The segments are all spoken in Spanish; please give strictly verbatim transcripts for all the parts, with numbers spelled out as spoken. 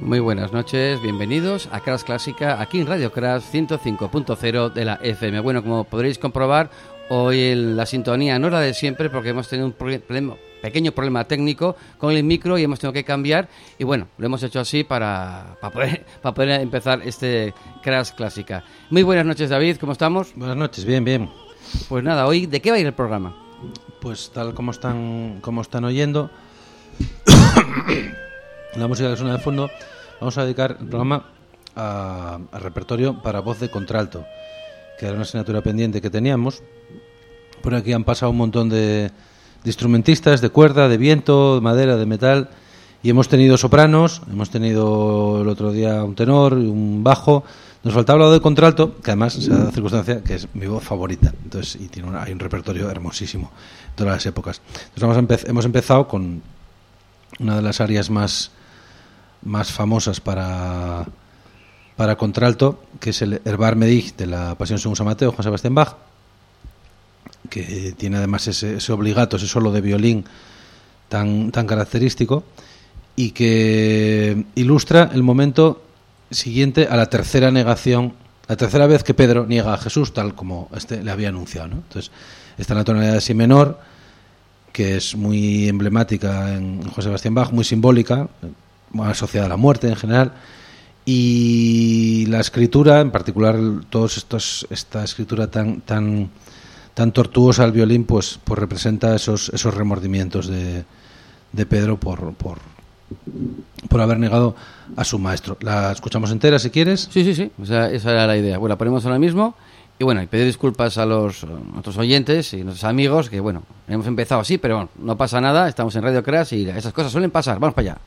Muy buenas noches, bienvenidos a Crash Clásica, aquí en Radio Crash ciento cinco punto cero de la F M. Bueno, como podréis comprobar, hoy el, la sintonía no es la de siempre porque hemos tenido un problema, pequeño problema técnico con el micro y hemos tenido que cambiar. Y bueno, lo hemos hecho así para, para, poder, para poder empezar este Crash Clásica. Muy buenas noches, David, ¿cómo estamos? Buenas noches, bien, bien. Pues nada, hoy, ¿de qué va a ir el programa? Pues tal como están, como están oyendo, la música que suena de fondo, vamos a dedicar el programa a, a repertorio para voz de contralto, que era una asignatura pendiente que teníamos. Por aquí han pasado un montón de, de instrumentistas, de cuerda, de viento, de madera, de metal, y hemos tenido sopranos, hemos tenido el otro día un tenor, un bajo. Nos faltaba lo de contralto, que además se da la circunstancia que es mi voz favorita, entonces y tiene una, hay un repertorio hermosísimo de todas las épocas. Entonces vamos a empe- hemos empezado con una de las áreas más más famosas para para contralto, que es el Herbar Medig de la Pasión según San Mateo, Juan Sebastián Bach, que tiene además ese, ese obligato, ese solo de violín tan tan característico y que ilustra el momento siguiente a la tercera negación, la tercera vez que Pedro niega a Jesús, tal como este le había anunciado, ¿no? Entonces, está en la tonalidad de si menor, que es muy emblemática en Juan Sebastián Bach, muy simbólica, muy asociada a la muerte en general, y la escritura, en particular todos estos, esta escritura tan tan tan tortuosa al violín, pues, pues representa esos esos remordimientos de, de Pedro por por por haber negado a su maestro. La escuchamos entera si quieres. Sí, sí, sí, o sea, esa era la idea. Bueno, la ponemos ahora mismo y bueno, y pedir disculpas a los a nuestros oyentes y nuestros amigos que bueno, hemos empezado así, pero bueno, no pasa nada, estamos en Radio Crash y esas cosas suelen pasar. Vamos para allá.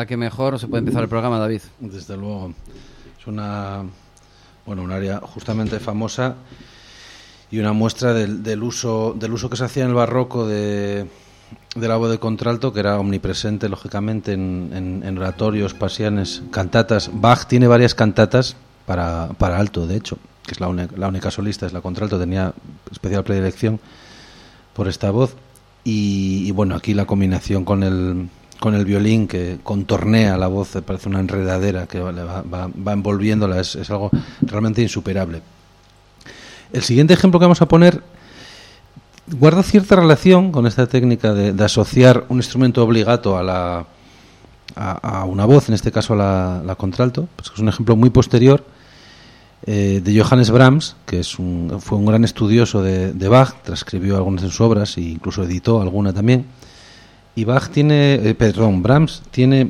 nada que mejor no se puede empezar el programa, David. Desde luego. Es una, bueno, un área justamente famosa y una muestra del, del uso del uso que se hacía en el barroco de, de la voz de contralto, que era omnipresente, lógicamente, en, en, en oratorios, pasianes, cantatas. Bach tiene varias cantatas para, para alto, de hecho, que es la, une, la única solista, es la contralto, tenía especial predilección por esta voz. Y, y bueno, aquí la combinación con el con el violín que contornea la voz, parece una enredadera que va, va, va envolviéndola, es, es algo realmente insuperable. El siguiente ejemplo que vamos a poner guarda cierta relación con esta técnica de, de asociar un instrumento obligato a la a, a una voz, en este caso a la, la contralto, pues es un ejemplo muy posterior eh, de Johannes Brahms, que es un, fue un gran estudioso de, de Bach, transcribió algunas de sus obras e incluso editó alguna también. Y Bach tiene, eh, perdón, Brahms tiene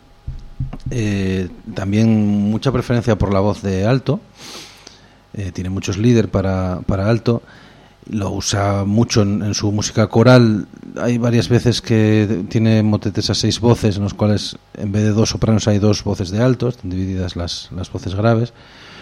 eh, también mucha preferencia por la voz de alto, eh, tiene muchos líder para, para alto, lo usa mucho en, en su música coral. Hay varias veces que tiene motetes a seis voces, en los cuales en vez de dos sopranos hay dos voces de alto, están divididas las, las voces graves.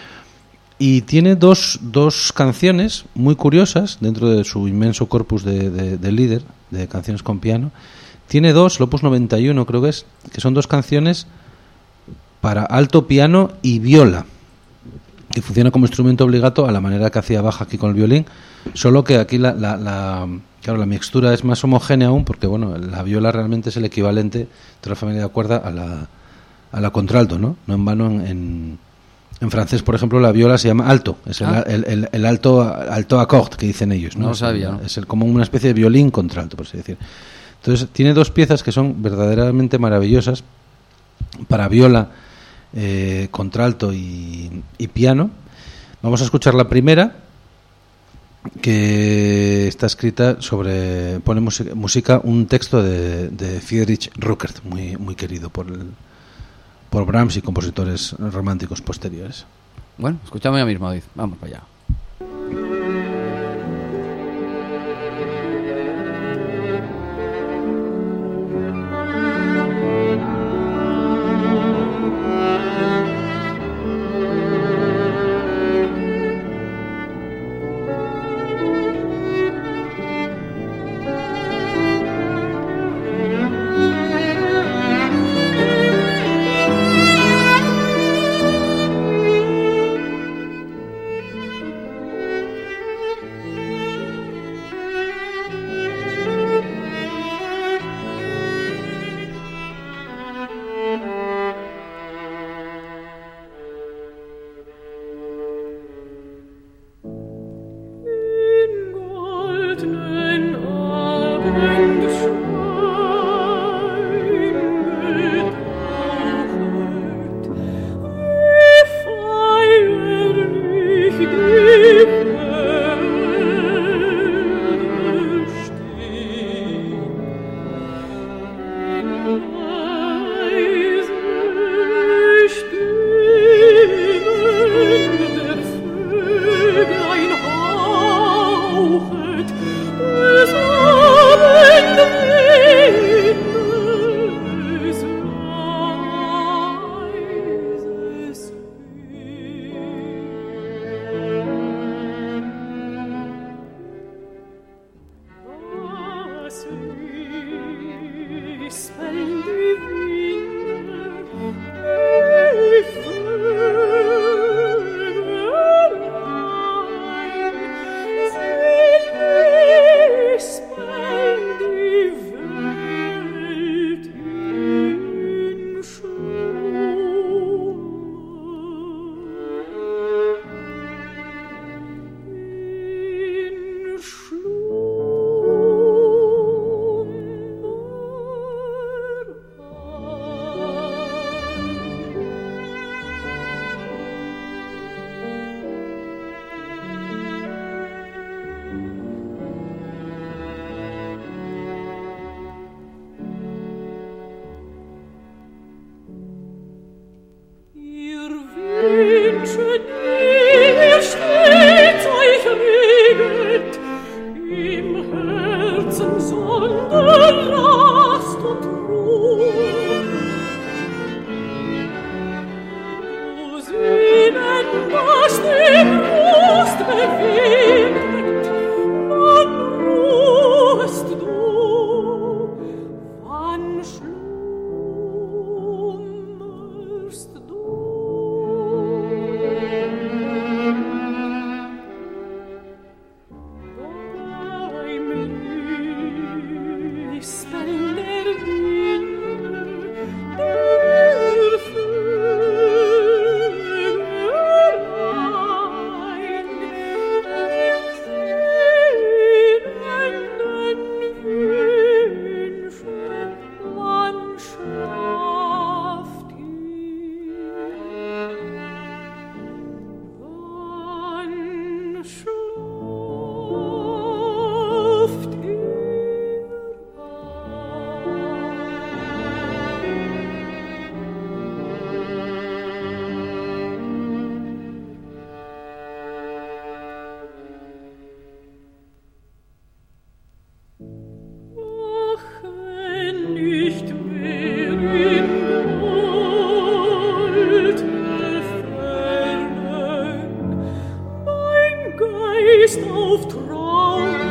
Y tiene dos, dos canciones muy curiosas dentro de su inmenso corpus de, de, de líder, de canciones con piano. Tiene dos, Opus noventa y uno creo que es, que son dos canciones para alto, piano y viola, que funciona como instrumento obligato a la manera que hacía Bach aquí con el violín, solo que aquí la, la, la, claro, la mixtura es más homogénea aún, porque bueno, la viola realmente es el equivalente de la familia de cuerda a la, a la contralto, ¿no? No en vano en, en, en francés, por ejemplo, la viola se llama alto, es ah. el, el, el, el alto, alto accord que dicen ellos, ¿no? No lo sabía, ¿no? Es el, como una especie de violín contralto, por así decir. Entonces tiene dos piezas que son verdaderamente maravillosas para viola, eh, contralto y, y piano. Vamos a escuchar la primera, que está escrita sobre, pone música, música un texto de, de Friedrich Ruckert, muy, muy querido por, el, por Brahms y compositores románticos posteriores. Bueno, escuchamos ya mismo, David. Vamos para allá.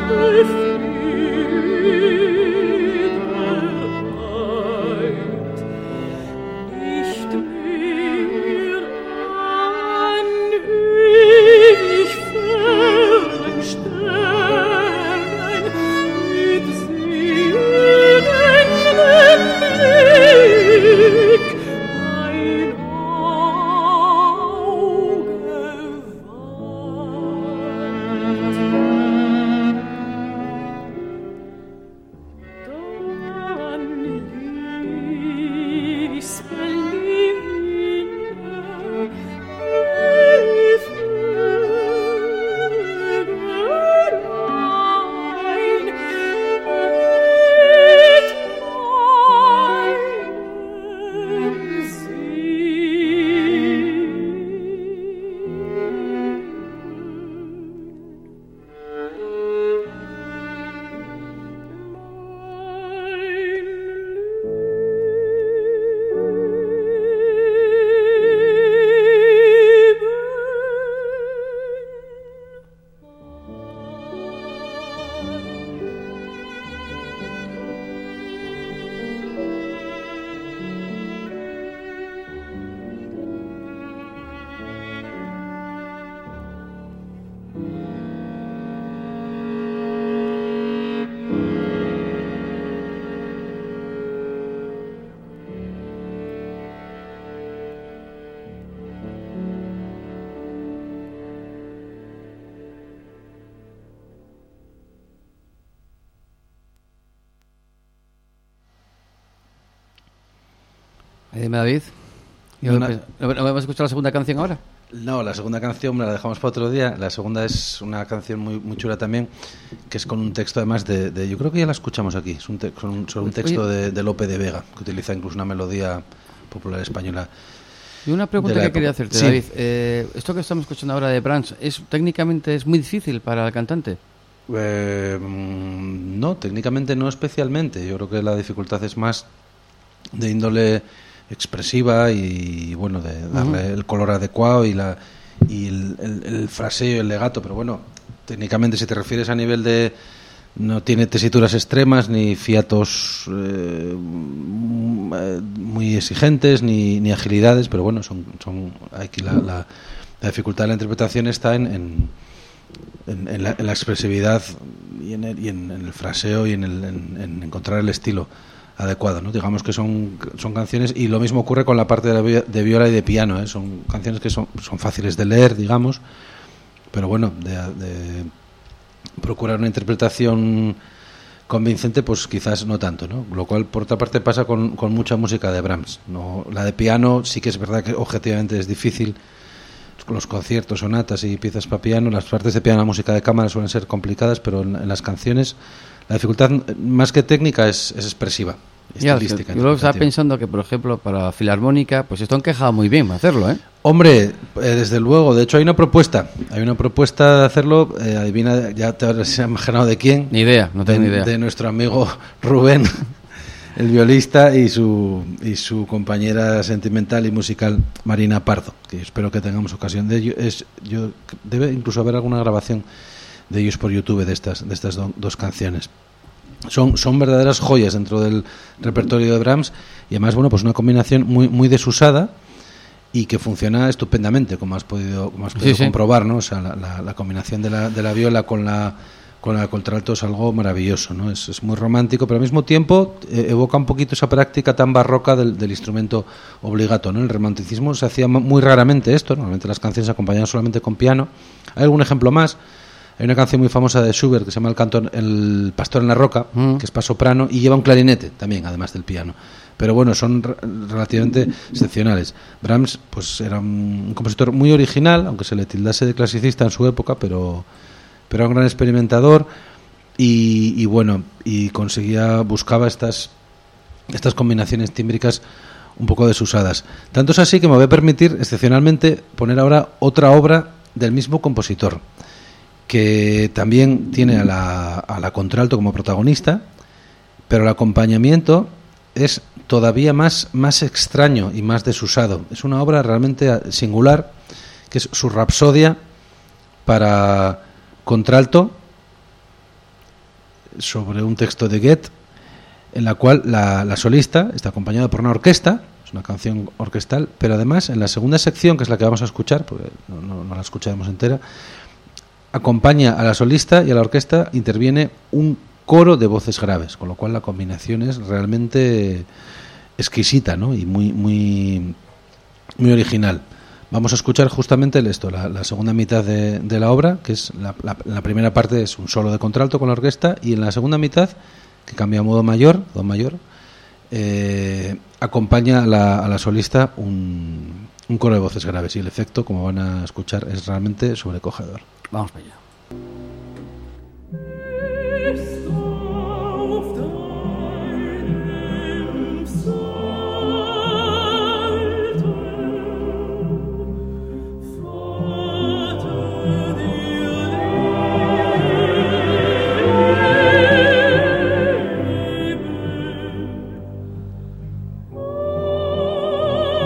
Dime, David. Una... ¿No vamos a escuchar la segunda canción ahora? No, la segunda canción me la dejamos para otro día. La segunda es una canción muy muy chula también, que es con un texto además de... de yo creo que ya la escuchamos aquí. Es un, te, son, son un texto de, de Lope de Vega, que utiliza incluso una melodía popular española. Y una pregunta que quería hacerte, sí. David. Eh, esto que estamos escuchando ahora de Brahms, ¿es, técnicamente es muy difícil para el cantante? Eh, no, técnicamente no especialmente. Yo creo que la dificultad es más de índole expresiva y, bueno, de darle uh-huh. el color adecuado y la y el, el, el fraseo y el legato. Pero bueno, técnicamente, si te refieres a nivel de... No tiene tesituras extremas, ni fiatos eh, muy exigentes, ni, ni agilidades, pero bueno, son, son aquí la, la, la dificultad de la interpretación está en, en, en, en, la, en la expresividad y, en el, y en, en el fraseo y en, el, en, en encontrar el estilo adecuado, ¿no? Digamos que son, son canciones, y lo mismo ocurre con la parte de, la, de viola y de piano, ¿eh? Son canciones que son, son fáciles de leer, digamos, pero bueno, de... de procurar una interpretación convincente, pues quizás no tanto, ¿no? Lo cual, por otra parte, pasa con, con mucha música de Brahms. No, la de piano sí que es verdad que objetivamente es difícil. Los conciertos, sonatas y piezas para piano, las partes de piano, la música de cámara suelen ser complicadas, pero en, en las canciones la dificultad más que técnica es, es expresiva. Ya, yo luego estaba pensando que, por ejemplo, para filarmónica, pues esto encajaba muy bien hacerlo, ¿eh? Hombre, eh, desde luego. De hecho, hay una propuesta. Hay una propuesta de hacerlo. Eh, adivina, ya te habrás imaginado de quién. Ni idea, no tengo de, ni idea. De nuestro amigo Rubén, el violista, y su y su compañera sentimental y musical Marina Pardo, que espero que tengamos ocasión de ello. Es, yo debe incluso haber alguna grabación de ellos por YouTube de estas de estas do, dos canciones. Son, son verdaderas joyas dentro del repertorio de Brahms, y además, bueno, pues una combinación muy muy desusada y que funciona estupendamente, como has podido como has podido sí, comprobar, ¿no? O sea, la, la, la combinación de la, de la viola con la con la contralto es algo maravilloso, ¿no? Es, es muy romántico, pero al mismo tiempo eh, evoca un poquito esa práctica tan barroca del, del instrumento obligato, ¿no? El romanticismo se hacía muy raramente esto, normalmente las canciones se acompañaban solamente con piano. Hay algún ejemplo más. Hay una canción muy famosa de Schubert que se llama El canto, El pastor en la roca, mm. que es para soprano, y lleva un clarinete también, además del piano. Pero bueno, son re- relativamente excepcionales. Brahms, pues, era un compositor muy original, aunque se le tildase de clasicista en su época, pero, pero era un gran experimentador y, y bueno, y conseguía, buscaba estas, estas combinaciones tímbricas un poco desusadas. Tanto es así que me voy a permitir, excepcionalmente, poner ahora otra obra del mismo compositor, que también tiene a la, a la contralto como protagonista, pero el acompañamiento es todavía más, más extraño y más desusado. Es una obra realmente singular, que es su Rapsodia para contralto sobre un texto de Goethe, en la cual la, la solista está acompañada por una orquesta, es una canción orquestal, pero además en la segunda sección, que es la que vamos a escuchar, porque no, no, no la escucharemos entera, acompaña a la solista y a la orquesta interviene un coro de voces graves, con lo cual la combinación es realmente exquisita, ¿no? Y muy, muy, muy original. Vamos a escuchar justamente esto, la, la segunda mitad de, de la obra, que es la, la, la primera parte es un solo de contralto con la orquesta, y en la segunda mitad, que cambia a modo mayor, do mayor, eh, acompaña a la, a la solista un, un coro de voces graves, y el efecto, como van a escuchar, es realmente sobrecogedor. Vamos para allá.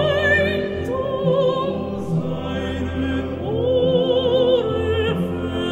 Seine Ohren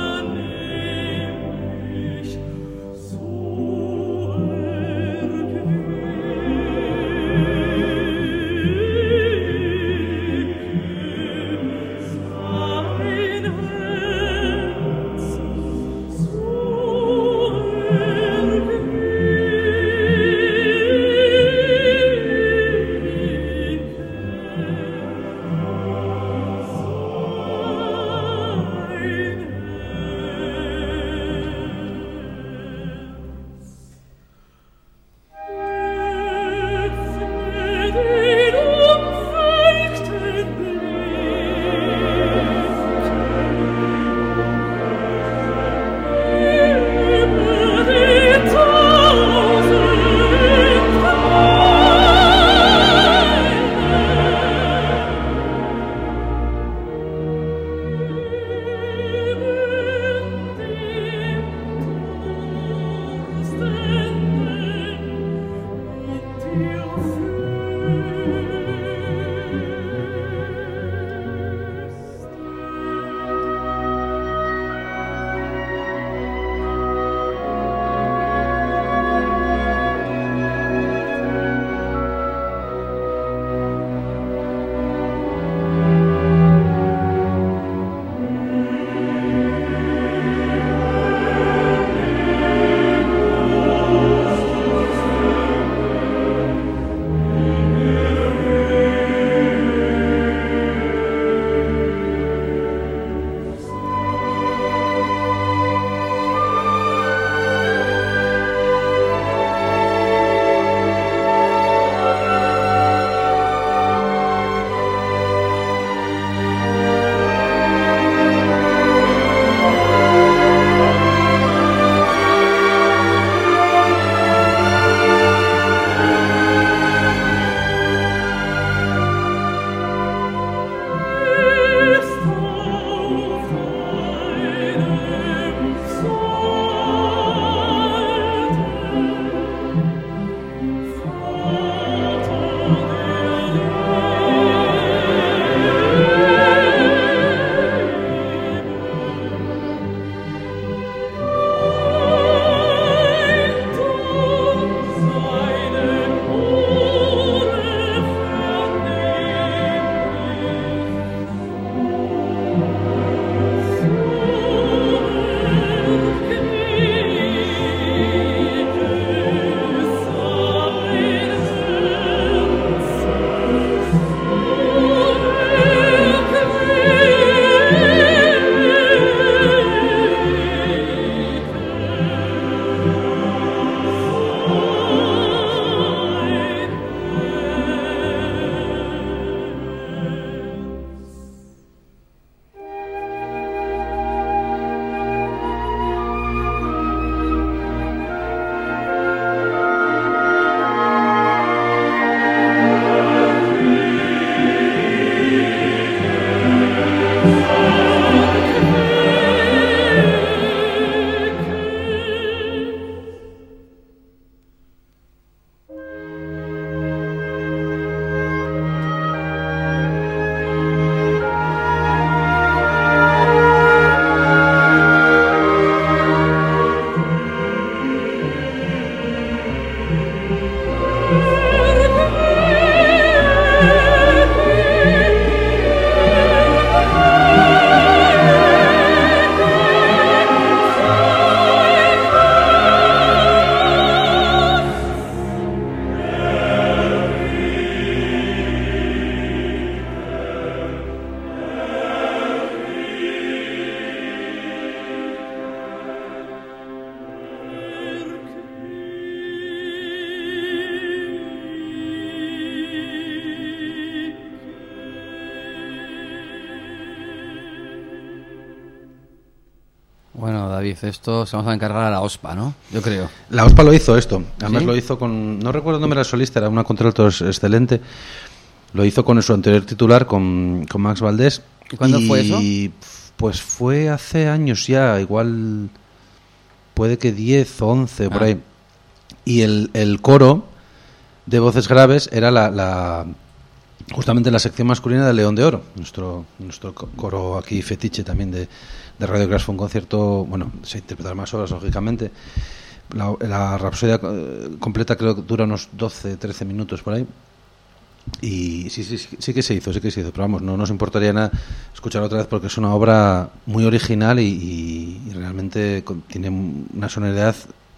David, esto se vamos a encargar a la OSPA, ¿no? Yo creo. La OSPA lo hizo esto, además ¿Sí? lo hizo con, no recuerdo el nombre de la solista, era una contralto excelente, lo hizo con su anterior titular, con, con Max Valdés. ¿Y cuándo fue eso? Y pues fue hace años ya, igual puede que diez o once, ah. por ahí. Y el, el coro de voces graves era la, la justamente la sección masculina de León de Oro, nuestro nuestro coro aquí fetiche también de, de Radio Crash. Fue un concierto, bueno, se interpretará más horas, lógicamente. La, la rapsodia completa creo que dura unos doce, trece minutos por ahí. Y sí, sí, sí, sí que se hizo, sí que se hizo, pero vamos, no nos importaría nada escucharla otra vez porque es una obra muy original y, y, y realmente tiene una sonoridad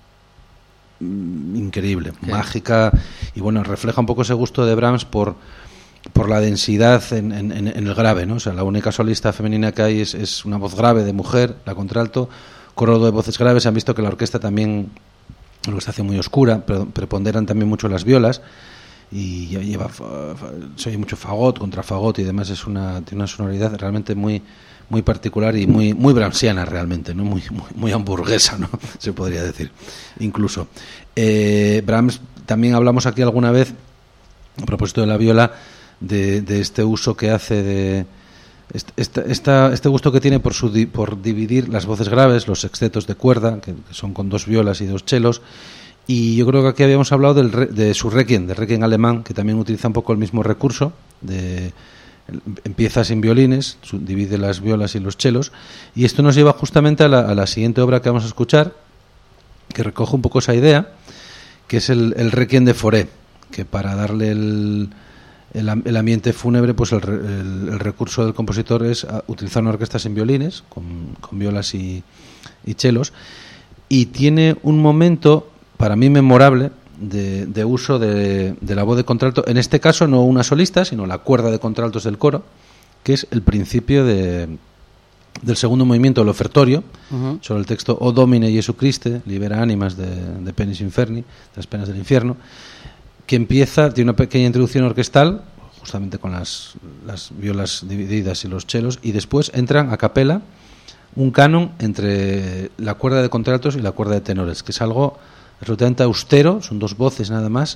increíble, ¿qué? Mágica, y bueno, refleja un poco ese gusto de Brahms por por la densidad en, en, en el grave, ¿no? O sea, la única solista femenina que hay es, es una voz grave de mujer, la contralto, coro de voces graves. Han visto que la orquesta también, la orquestación muy oscura, pero preponderan también mucho las violas y lleva, se oye mucho fagot, contrafagot y demás. Es una, tiene una sonoridad realmente muy muy particular y muy muy brahmsiana realmente, no muy muy, muy hamburguesa, ¿no? Se podría decir incluso. eh, Brahms, también hablamos aquí alguna vez a propósito de la viola, de, de este uso que hace de esta, esta, este gusto que tiene por su por dividir las voces graves, los sextetos de cuerda, que, que son con dos violas y dos chelos. Y yo creo que aquí habíamos hablado del re, de su requiem, del requiem alemán, que también utiliza un poco el mismo recurso de empieza sin violines, divide las violas y los chelos, y esto nos lleva justamente a la, a la siguiente obra que vamos a escuchar, que recoge un poco esa idea, que es el, el Requiem de Fauré, que para darle el, el, el ambiente fúnebre, pues el, el, el recurso del compositor es utilizar una orquesta sin violines, con, con violas y, y chelos, y tiene un momento, para mí memorable, De, de uso de, de la voz de contralto, en este caso no una solista, sino la cuerda de contraltos del coro, que es el principio de, del segundo movimiento, el ofertorio, uh-huh. sobre el texto O Domine Jesu Christe, libera ánimas de, de penis inferni, de las penas del infierno, que empieza, tiene una pequeña introducción orquestal, justamente con las, las violas divididas y los chelos, y después entran a capela un canon entre la cuerda de contraltos y la cuerda de tenores, que es algo absolutamente austero, son dos voces nada más,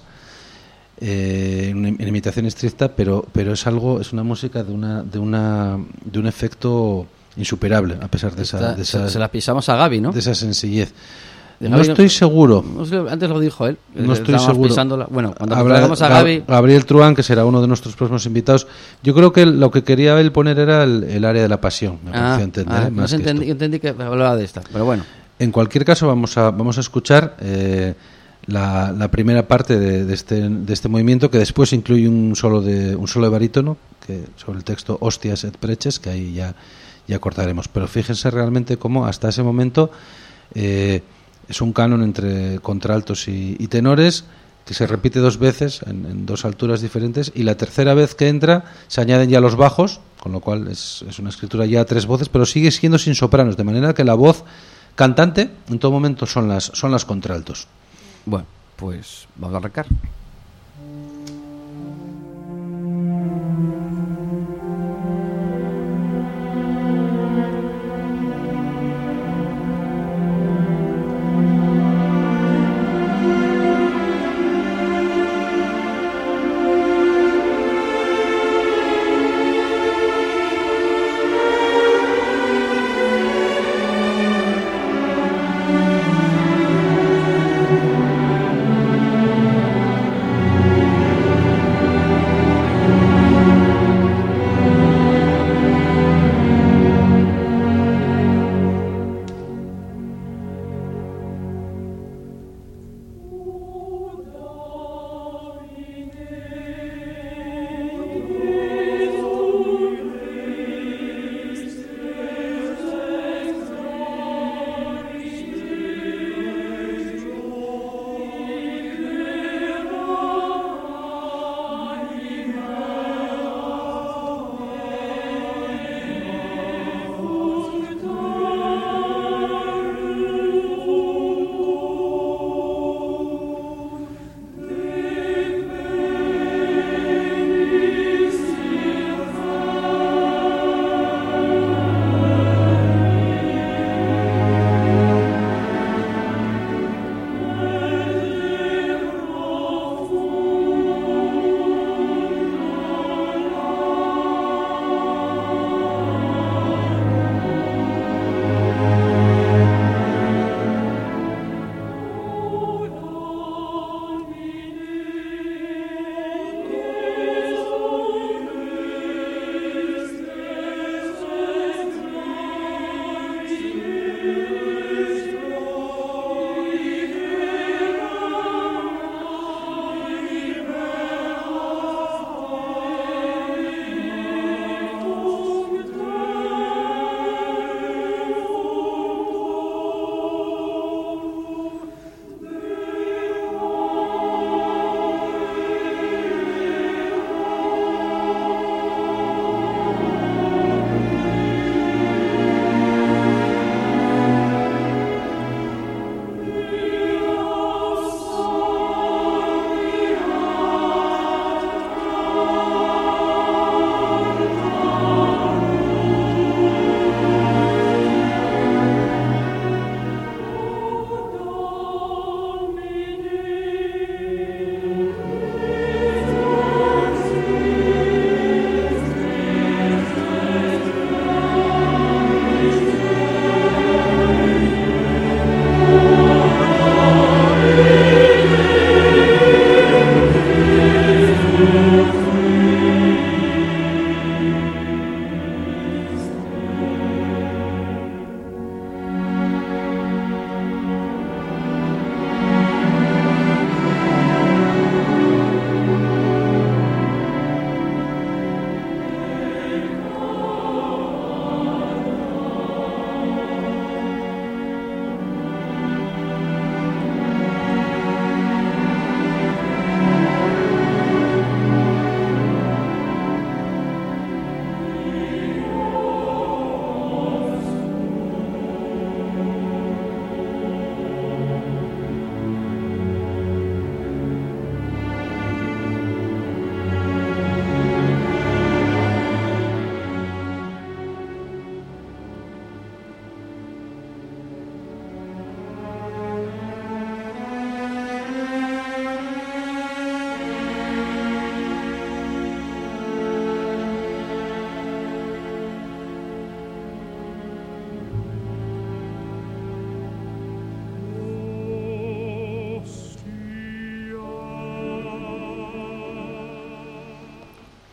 eh, en, en imitación estricta, pero pero es algo, es una música de una de una de un efecto insuperable, a pesar de esa, de esa se la pisamos a Gaby, ¿no? De esa sencillez. De no estoy no, seguro. No, antes lo dijo él. No estoy seguro. Pisándola. Bueno, cuando Habrá, traigamos a Gaby... Gabriel Truán, que será uno de nuestros próximos invitados. Yo creo que lo que quería él poner era el, el área de la pasión. Me ah, entender, ah, más no que entendí, yo entendí que hablaba de esta, pero bueno. En cualquier caso, vamos a vamos a escuchar eh, la, la primera parte de, de este de este movimiento, que después incluye un solo de un solo de barítono, que sobre el texto Hostias et preces, que ahí ya ya cortaremos. Pero fíjense realmente cómo hasta ese momento eh, es un canon entre contraltos y, y tenores, que se repite dos veces en, en dos alturas diferentes, y la tercera vez que entra se añaden ya los bajos, con lo cual es, es una escritura ya a tres voces, pero sigue siendo sin sopranos, de manera que la voz cantante en todo momento son las son las contraltos. Bueno, pues vamos a arrancar.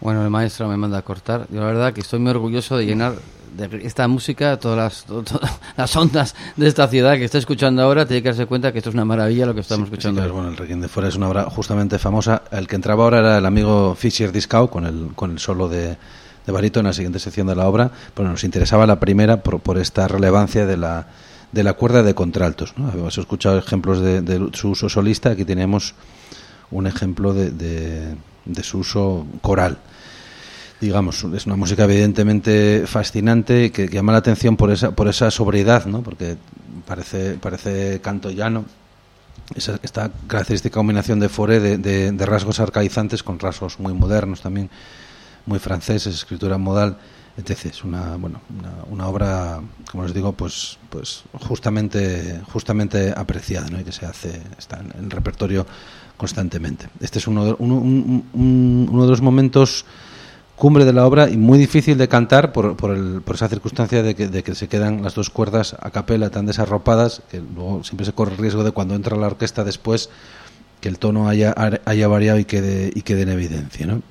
Bueno, el maestro me manda a cortar. Yo la verdad que estoy muy orgulloso de llenar de esta música todas las, to- todas las ondas de esta ciudad que está escuchando ahora. Tiene que darse cuenta que esto es una maravilla lo que estamos Sí, escuchando. sí, claro, bueno, el Requiem de Fuera es una obra justamente famosa. El que entraba ahora era el amigo Fischer Discau con el, con el solo de, de barítono en la siguiente sección de la obra, pero nos interesaba la primera por, por esta relevancia de la, de la cuerda de contraltos, ¿no? Habíamos escuchado ejemplos de, de su uso solista, aquí teníamos un ejemplo de, de, de su uso coral. Digamos, es una música evidentemente fascinante que, que llama la atención por esa por esa sobriedad, ¿no? Porque parece parece canto llano, esa, esta característica combinación de Fauré de, de, de rasgos arcaizantes con rasgos muy modernos también, muy franceses, escritura modal, etcétera. Es una bueno una, una obra, como les digo, pues pues justamente justamente apreciada, ¿no? Y que se hace está en el repertorio constantemente. Este es uno de, uno, un, un, uno de los momentos cumbre de la obra y muy difícil de cantar por, por, el, por esa circunstancia de que, de que se quedan las dos cuerdas a capela tan desarropadas que luego siempre se corre el riesgo de cuando entra la orquesta después que el tono haya, haya variado y quede, y quede en evidencia, ¿no?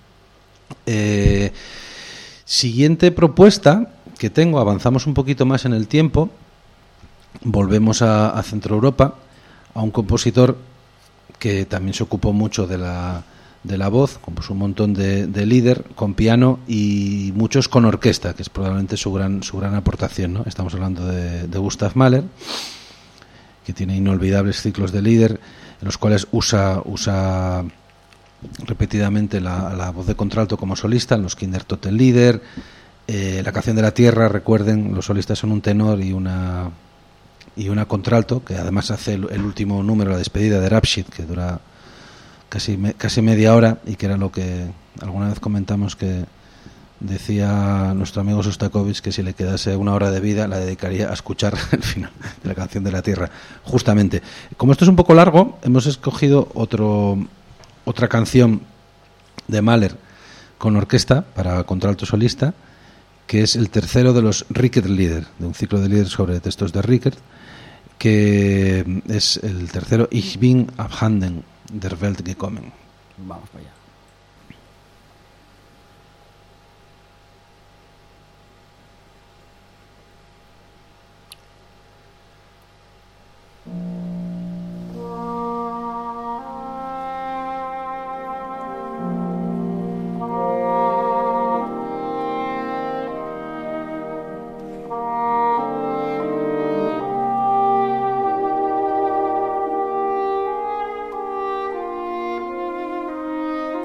Eh, siguiente propuesta que tengo, avanzamos un poquito más en el tiempo, volvemos a, a Centro Europa, a un compositor que también se ocupó mucho de la de la voz, compuso un montón de, de líder con piano y muchos con orquesta, que es probablemente su gran su gran aportación, ¿no? Estamos hablando de, de Gustav Mahler, que tiene inolvidables ciclos de líder en los cuales usa usa repetidamente la, la voz de contralto como solista, en los Kindertotenlieder, eh, la canción de la tierra, recuerden, los solistas son un tenor y una y una contralto, que además hace el, el último número, la despedida de Rapshit, que dura casi me, casi media hora y que era lo que alguna vez comentamos, que decía nuestro amigo Sostakovich que si le quedase una hora de vida la dedicaría a escuchar el final de la canción de la tierra. Justamente, como esto es un poco largo, hemos escogido otro otra canción de Mahler con orquesta para contralto solista, que es el tercero de los Rickert-Lieder, de un ciclo de líder sobre textos de Rickert, que es el tercero Ich bin abhanden der Welt gekommen. Vamos para allá. Thank you.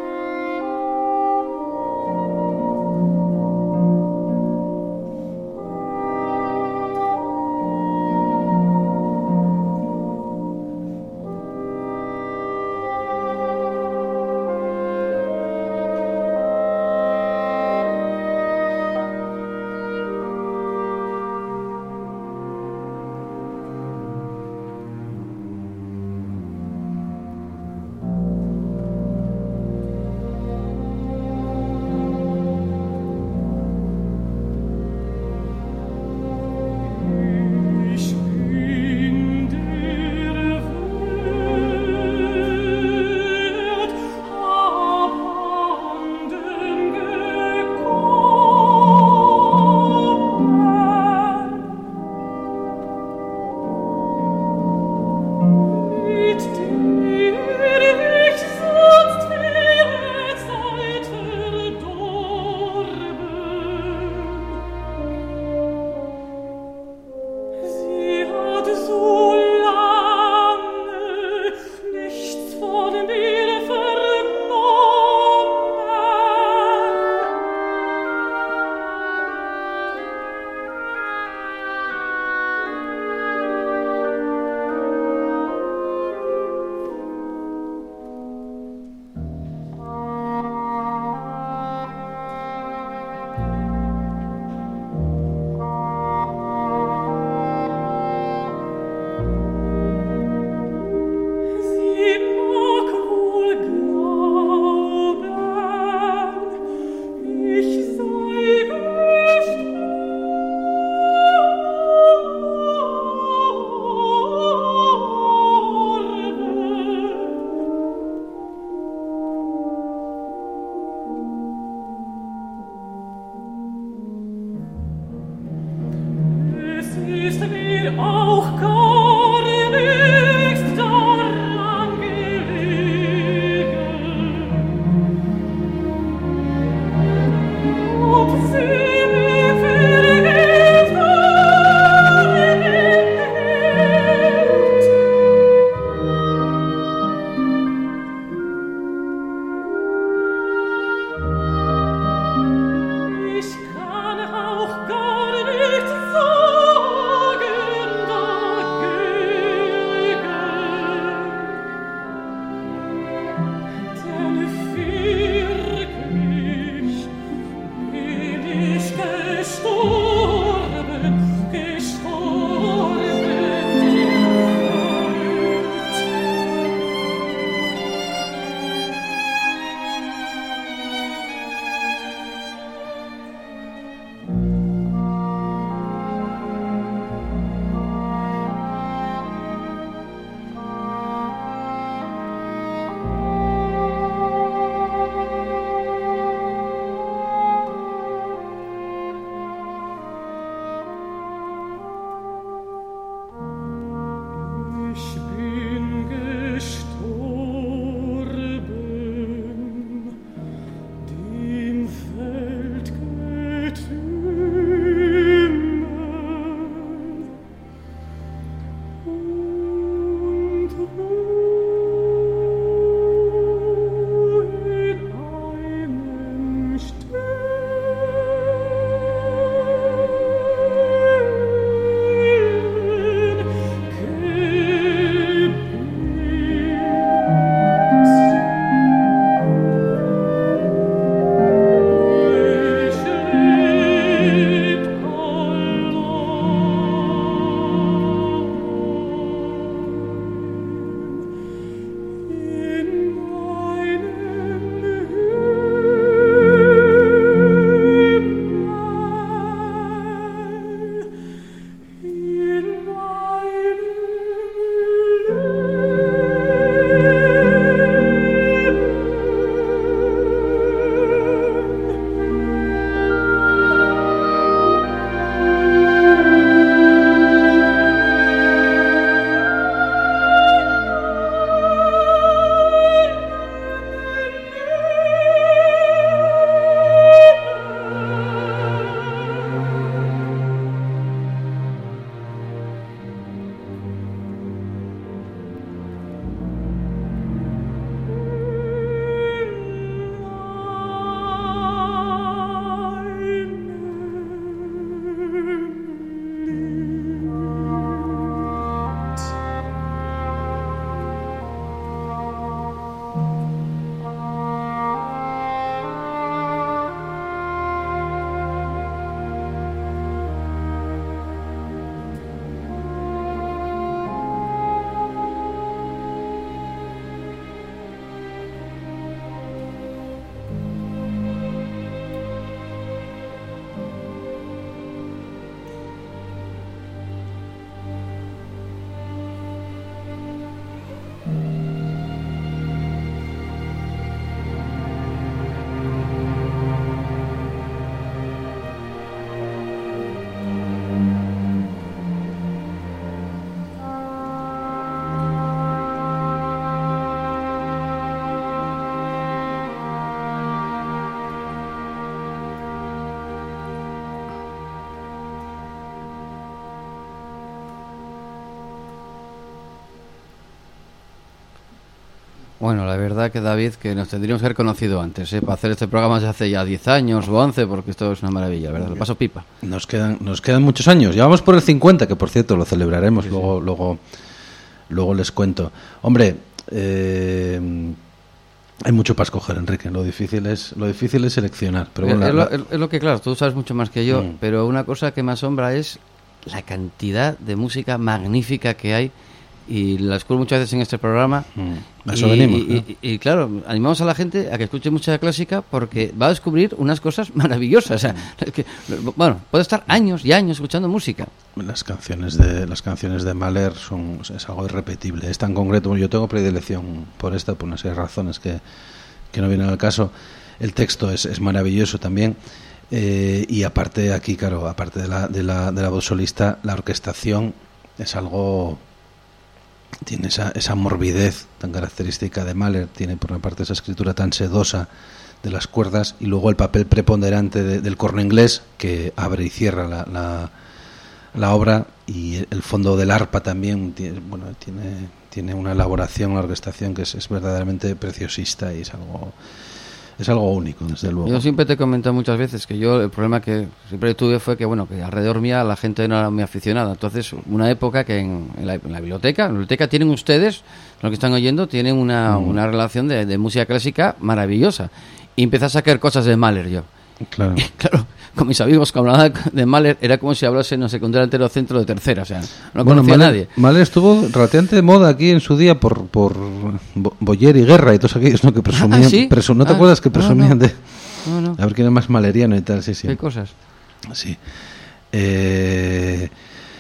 Bueno, la verdad que David, que nos tendríamos que haber conocido antes, ¿eh? Para hacer este programa ya hace ya diez años o once, porque esto es una maravilla, ¿verdad? Lo paso pipa. Nos quedan, nos quedan muchos años. Ya vamos por el cincuenta, que por cierto lo celebraremos, sí, luego, sí. luego, luego les cuento. Hombre, eh, hay mucho para escoger, Enrique. Lo difícil es, lo difícil es seleccionar. Pero bueno, es, la, lo, es, es lo que, claro, tú sabes mucho más que yo, mm. pero una cosa que me asombra es la cantidad de música magnífica que hay. Y la escucho muchas veces en este programa. Mm. Eso y, venimos. Y, ¿no? y, y, y claro, animamos a la gente a que escuche música clásica porque va a descubrir unas cosas maravillosas. O sea, es que, bueno, puede estar años y años escuchando música. Las canciones de las canciones de Mahler son es algo irrepetible. Es tan concreto. Yo tengo predilección por esta, por una serie de razones que, que no vienen al caso. El texto es, es maravilloso también. Eh, y aparte aquí, claro, aparte de la, de la, de la voz solista, la orquestación es algo... Tiene esa, esa morbidez tan característica de Mahler, tiene por una parte esa escritura tan sedosa de las cuerdas y luego el papel preponderante de, del corno inglés que abre y cierra la, la, la obra, y el fondo del arpa también tiene, bueno, tiene, tiene una elaboración, una orquestación que es, es verdaderamente preciosista y es algo... Es algo único, desde luego. Yo siempre te he comentado muchas veces que yo el problema que siempre tuve fue que, bueno, que alrededor mía la gente no era muy aficionada. Entonces, una época que en, en, la, en la biblioteca, en la biblioteca tienen ustedes, los que están oyendo, tienen una, mm. una relación de, de música clásica maravillosa. Y empecé a sacar cosas de Mahler yo. Claro. Y, claro, con mis amigos que hablaban de Mahler era como si hablase, no sé, con un delantero centro de tercera, o sea, no bueno, conocía Mahler, a nadie. Mahler estuvo relativamente de moda aquí en su día por, por Boyer y Guerra y todos aquellos, ¿no? Que presumían, ah, ¿sí? presu- ¿no te ah, acuerdas que presumían no, no. de No, no. a ver quién es más maleriano y tal? Sí, sí. ¿Qué cosas? Sí. Eh...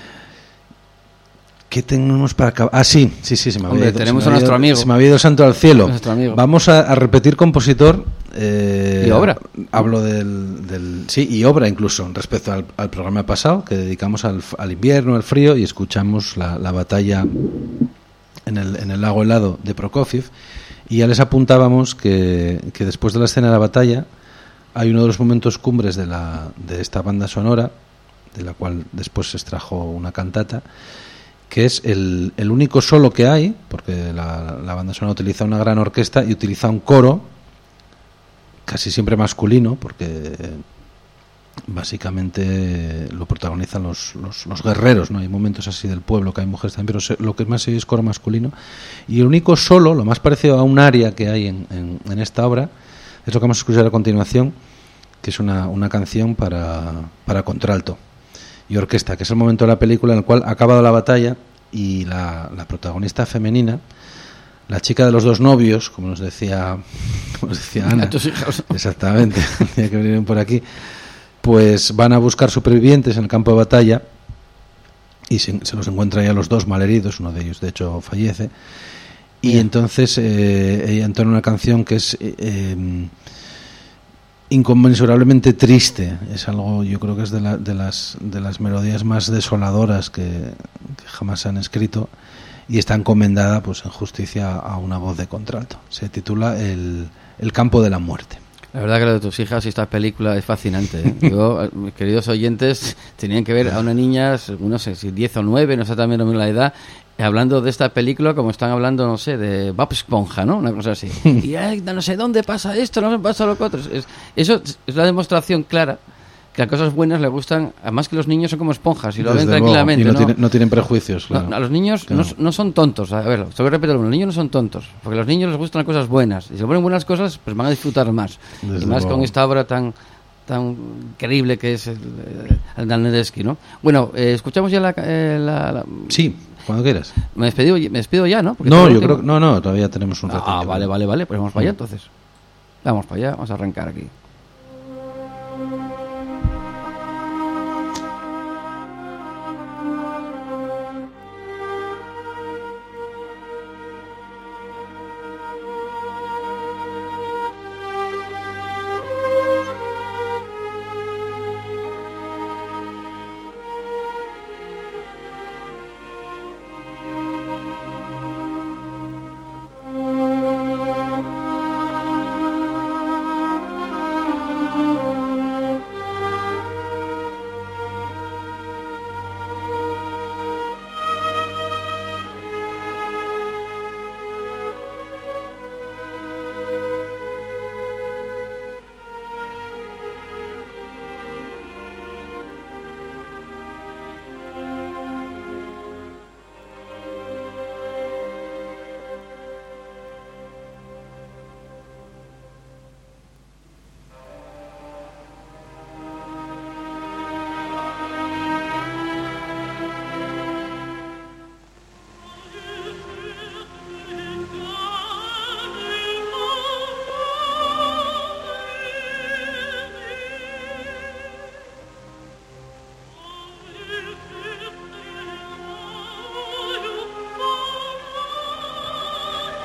¿Qué tenemos para acabar? Ah, sí, sí, sí, se me había Hombre, ido, tenemos se me a nuestro había ido, amigo. Se me había ido el santo al cielo. Amigo. Vamos a, a repetir compositor. Eh, ¿Y obra? Hablo del, del... Sí, y obra incluso, respecto al, al programa pasado, que dedicamos al, al invierno, al frío, y escuchamos la, la batalla en el, en el lago helado de Prokofiev. Y ya les apuntábamos que, que después de la escena de la batalla hay uno de los momentos cumbres de, la, de esta banda sonora, de la cual después se extrajo una cantata, que es el, el único solo que hay, porque la, la banda sonora utiliza una gran orquesta y utiliza un coro casi siempre masculino, porque básicamente lo protagonizan los, los, los guerreros, ¿no? Hay momentos así del pueblo que hay mujeres también, pero se, lo que más se oye es coro masculino. Y el único solo, lo más parecido a un aria que hay en, en, en esta obra, es lo que vamos a escuchar a continuación, que es una, una canción para, para contralto y orquesta, que es el momento de la película en el cual ha acabado la batalla y la, la protagonista femenina, la chica de los dos novios, como nos decía, como nos decía Ana, exactamente, tenía que venir por aquí, pues van a buscar supervivientes en el campo de batalla y se, se los encuentran ya los dos malheridos, uno de ellos de hecho fallece, y yeah. entonces eh, ella entona una canción que es eh, eh, inconmensurablemente triste. Es algo, yo creo que es de, la, de las de las melodías más desoladoras que, que jamás se han escrito, y está encomendada pues en justicia a una voz de contralto. Se titula El, el campo de la muerte. La verdad que lo de tus hijas y esta película es fascinante, ¿eh? Yo, mis queridos oyentes, tenían que ver a una niña, no sé si diez o nueve, no sé también la edad, hablando de esta película como están hablando, no sé, de Bob Esponja, ¿no? Una cosa así. Y ay, no sé dónde pasa esto, no me pasa lo que otro. Es, eso es la demostración clara que las cosas buenas le gustan, además que los niños son como esponjas y lo Desde ven luego. tranquilamente. Y no, ¿no? Tiene, no tienen prejuicios, claro. No, a los niños claro. no, no son tontos. A ver, tengo que repetirlo, los niños no son tontos, porque a los niños les gustan las cosas buenas. Y si le ponen buenas cosas, pues van a disfrutar más. Desde y más luego. con esta obra tan tan increíble que es el, el Danedesky, ¿no? Bueno, eh, escuchamos ya la, eh, la, la... Sí, cuando quieras. Me despido, me despido ya, ¿no? Porque no, yo creo no, no, todavía tenemos un rato. Ah, vale, vale, vale, pues vamos para allá entonces. Vamos para allá, vamos a arrancar aquí.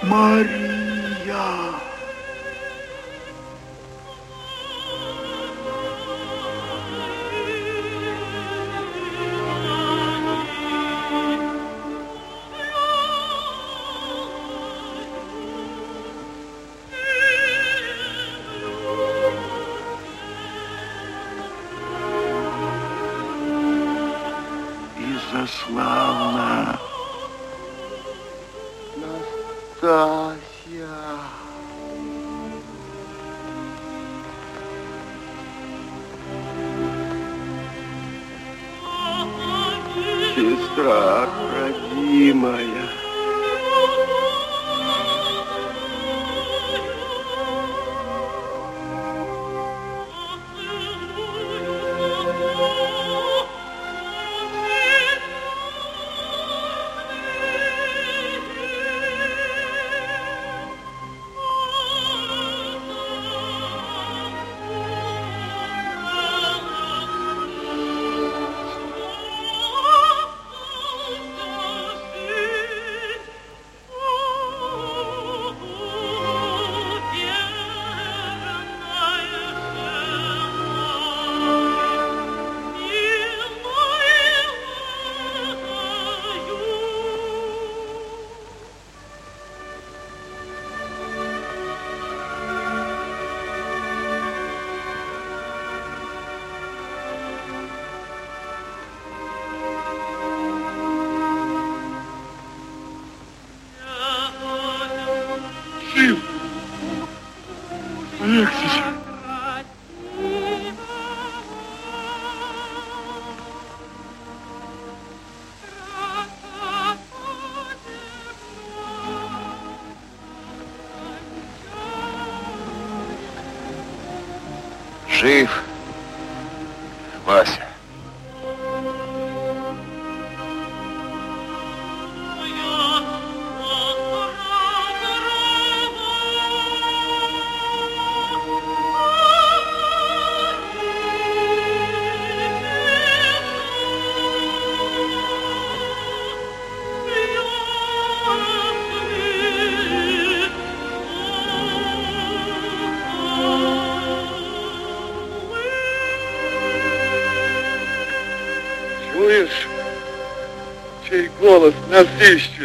Мария. Славна Настасья. Сестра родимая. Жив, Вася. Чуешь, чей голос нас ищет?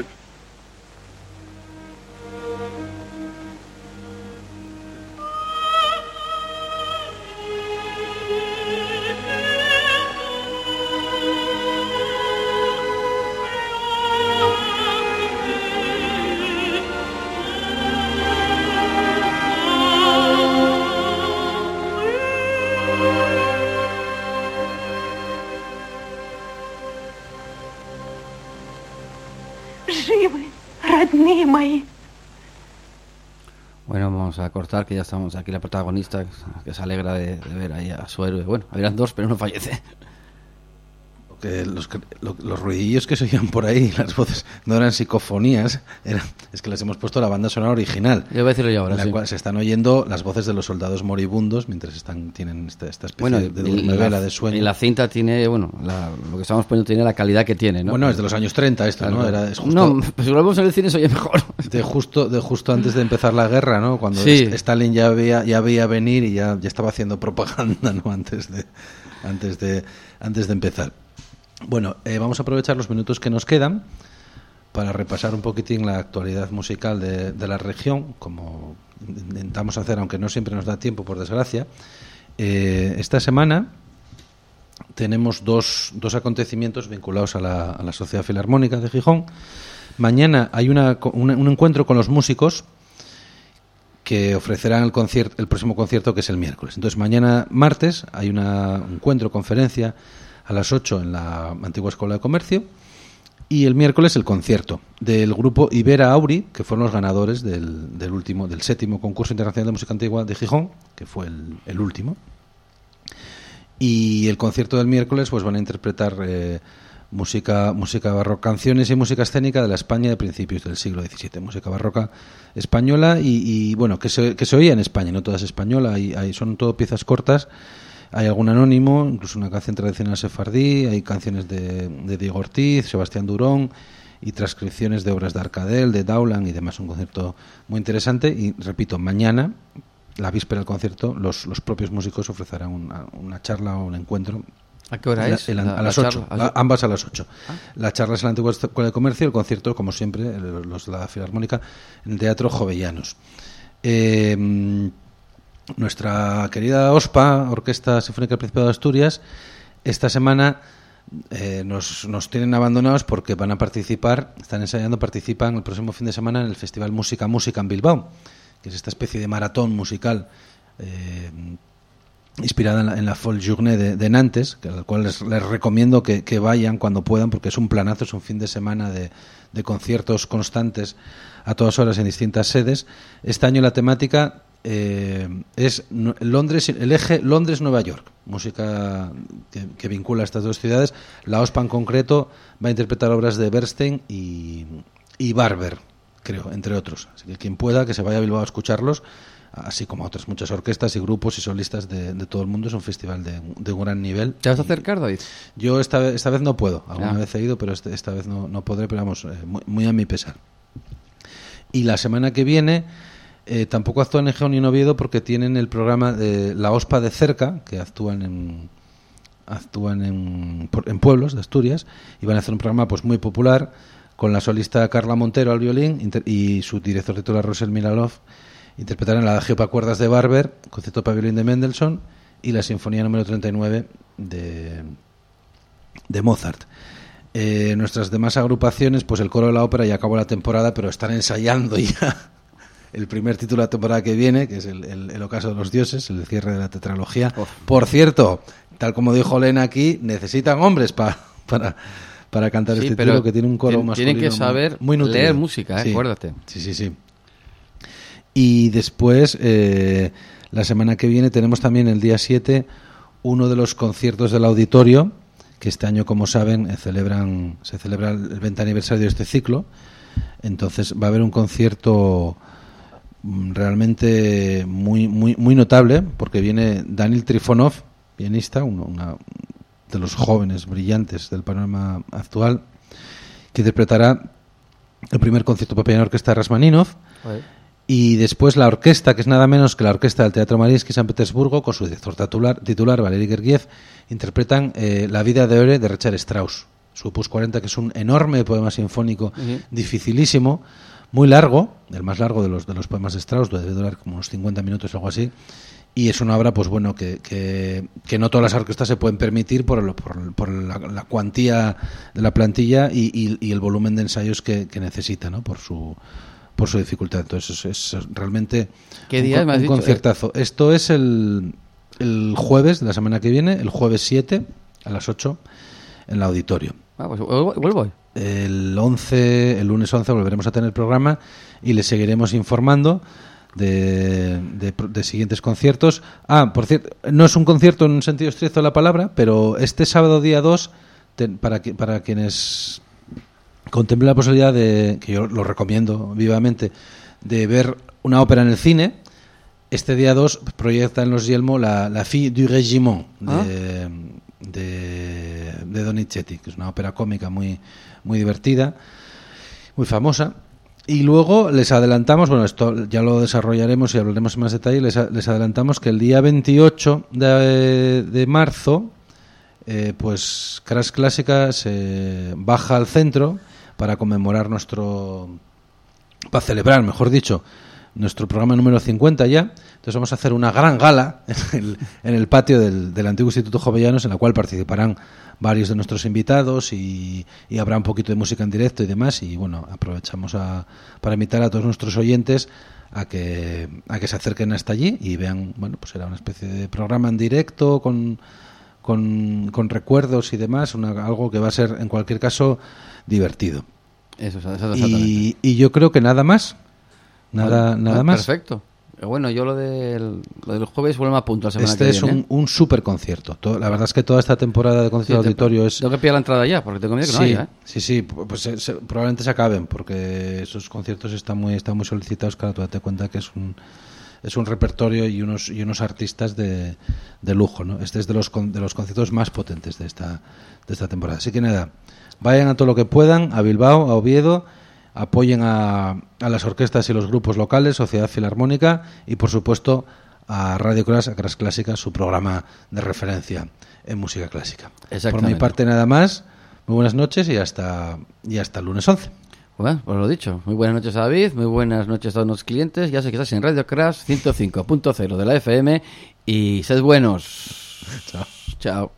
Bueno, vamos a cortar, que ya estamos aquí la protagonista, que se alegra de, de ver ahí a su héroe. Bueno, habían dos, pero uno fallece. Que los, lo, los ruidillos que se oían por ahí, las voces no eran psicofonías, eran, es que les hemos puesto la banda sonora original. Yo voy a decirlo yo ahora, en la sí. cual se están oyendo las voces de los soldados moribundos mientras están tienen esta, esta especie bueno, de, de vela de sueño. Y la cinta tiene, bueno, la, lo que estamos poniendo tiene la calidad que tiene, ¿no? Bueno, es de los años treinta esto, claro, ¿no? Era, es justo, no, pues si lo vemos en el cine se oye mejor. De justo, de justo antes de empezar la guerra, ¿no? Cuando sí. Stalin ya veía, ya veía venir y ya, ya estaba haciendo propaganda, ¿no? Antes de, antes de, antes de empezar. Bueno, eh, vamos a aprovechar los minutos que nos quedan para repasar un poquitín la actualidad musical de, de la región, como intentamos hacer, aunque no siempre nos da tiempo, por desgracia. Eh, esta semana tenemos dos, dos acontecimientos vinculados a la, a la Sociedad Filarmónica de Gijón. Mañana hay una, una, un encuentro con los músicos que ofrecerán el, concierto, el próximo concierto, que es el miércoles. Entonces, mañana martes hay una, un encuentro, conferencia a las ocho en la antigua Escuela de Comercio, y el miércoles el concierto del grupo Ibera Auri, que fueron los ganadores del, del último, del séptimo concurso internacional de música antigua de Gijón, que fue el, el último. Y el concierto del miércoles pues van a interpretar eh, música música barroca, canciones y música escénica de la España de principios del siglo diecisiete, música barroca española y, y bueno, que se, que se oía en España, no toda es española, hay, hay, son todo piezas cortas. Hay algún anónimo, incluso una canción tradicional sefardí, hay canciones de, de Diego Ortiz, Sebastián Durón y transcripciones de obras de Arcadel, de Dowland y demás. Un concierto muy interesante y, repito, mañana, la víspera del concierto, los, los propios músicos ofrecerán una, una charla o un encuentro. ¿A qué hora La, es? el, La, a las ocho, charla, a, ambas a las ocho. ¿Ah? La charla es en la antigua Escuela de Comercio, el concierto, como siempre, los de la Filarmónica, en el Teatro Jovellanos. Eh, nuestra querida OSPA, Orquesta Sinfónica del Principado de Asturias, esta semana eh, nos, nos tienen abandonados porque van a participar, están ensayando, participan el próximo fin de semana en el Festival Música Música en Bilbao, que es esta especie de maratón musical eh, inspirada en la, en la Folle Journée de, de Nantes, que, al cual les, les recomiendo que, que vayan cuando puedan, porque es un planazo, es un fin de semana de, de conciertos constantes a todas horas en distintas sedes. Este año la temática eh, es Londres, el eje Londres-Nueva York, música que, que vincula a estas dos ciudades. La OSPA en concreto va a interpretar obras de Bernstein y, y Barber, creo, entre otros. Así que quien pueda, que se vaya a Bilbao a escucharlos, así como a otras muchas orquestas y grupos y solistas de, de todo el mundo. Es un festival de, de un gran nivel. ¿Te vas a acercar, David? Yo esta vez, esta vez no puedo. Alguna Ah. vez he ido, pero este, esta vez no, no podré, pero vamos, eh, muy, muy a mi pesar. Y la semana que viene eh, tampoco actúan en Gijón y en Oviedo porque tienen el programa de la OSPA de cerca, que actúan en actúan en, en pueblos de Asturias, y van a hacer un programa pues muy popular con la solista Carla Montero al violín inter, y su director titular Rosel Milalov. Interpretarán el Adagio para cuerdas de Barber, concierto para violín de Mendelssohn y la Sinfonía número treinta y nueve de, de Mozart. Eh, nuestras demás agrupaciones, pues el Coro de la Ópera ya acabó la temporada, pero están ensayando ya el primer título de la temporada que viene, que es el, el, el Ocaso de los Dioses, el cierre de la tetralogía. Oh. Por cierto, tal como dijo Lena aquí, necesitan hombres pa, para, para cantar sí, este título, que tiene un coro masculino. Tienen que saber muy, muy leer música, ¿eh? Sí, acuérdate. Sí, sí, sí. Y después, eh, la semana que viene, tenemos también el día siete uno de los conciertos del auditorio, que este año, como saben, eh, celebran se celebra el veinte aniversario de este ciclo. Entonces va a haber un concierto realmente muy muy muy notable, porque viene Daniel Trifonov, pianista, uno una, de los jóvenes brillantes del panorama actual, que interpretará el primer concierto para piano y orquesta de Rachmaninoff. Oye. Y después la orquesta, que es nada menos que la orquesta del Teatro Mariinsky San Petersburgo, con su director titular, titular Valery Gergiev, interpretan eh, La vida de Ore de Richard Strauss, su opus cuarenta, que es un enorme poema sinfónico, uh-huh. dificilísimo, muy largo, el más largo de los de los poemas de Strauss, debe durar como unos cincuenta minutos o algo así, y es una obra, pues bueno, que, que, que no todas las orquestas se pueden permitir por, el, por, por la, la cuantía de la plantilla y, y, y el volumen de ensayos que, que necesita, ¿no? Por su por su dificultad. Entonces es, es realmente ¿Qué día un, me has un dicho? conciertazo. Esto es el, el jueves de la semana que viene, el jueves siete a las ocho en el auditorio. Ah, pues vuelvo. El once, el lunes once volveremos a tener programa y les seguiremos informando de, de, de siguientes conciertos. Ah, por cierto, no es un concierto en un sentido estricto de la palabra, pero este sábado día dos, te, para, que, para quienes contemplen la posibilidad de, que yo lo recomiendo vivamente, de ver una ópera en el cine, este día dos proyecta en Los Yelmo la, la Fille du Régiment de, ¿Ah? de, de Donizetti, que es una ópera cómica muy, muy divertida, muy famosa. Y luego les adelantamos, bueno, esto ya lo desarrollaremos y hablaremos en más detalle, les, les adelantamos que el día veintiocho de, de marzo, eh, pues Crash Clásica se baja al centro para conmemorar nuestro, para celebrar, mejor dicho, nuestro programa número cincuenta ya. Entonces vamos a hacer una gran gala en el, en el patio del, del antiguo Instituto Jovellanos, en la cual participarán varios de nuestros invitados y, y habrá un poquito de música en directo y demás. Y bueno, aprovechamos a, para invitar a todos nuestros oyentes a que a que se acerquen hasta allí y vean, bueno, pues será una especie de programa en directo con con, con recuerdos y demás, una, algo que va a ser en cualquier caso divertido. Eso, eso exactamente. Y, y yo creo que nada más. Nada, vale, nada ah, más. Perfecto. Bueno, yo lo del, lo del jueves vuelvo a punto la semana este que es viene. un, un super concierto. Todo, la verdad es que toda esta temporada de concierto sí, auditorio te, es... Tengo que pillar la entrada ya, porque tengo miedo que sí, no haya, ¿eh? Sí, sí, pues se, se, probablemente se acaben, porque esos conciertos están muy están muy solicitados. Claro, tú date cuenta que es un es un repertorio y unos y unos artistas de, de lujo, ¿no? Este es de los con, de los conciertos más potentes de esta de esta temporada. Así que nada, vayan a todo lo que puedan, a Bilbao, a Oviedo, apoyen a, a las orquestas y los grupos locales, Sociedad Filarmónica y por supuesto a Radio Crash, a Crash Clásica, su programa de referencia en música clásica. Por mi parte nada más, muy buenas noches y hasta y hasta el lunes once. Bueno, pues lo dicho, muy buenas noches a David, muy buenas noches a todos los clientes, ya sé que estás en Radio Crash ciento cinco punto cero de la F M y sed buenos. Chao. Chao.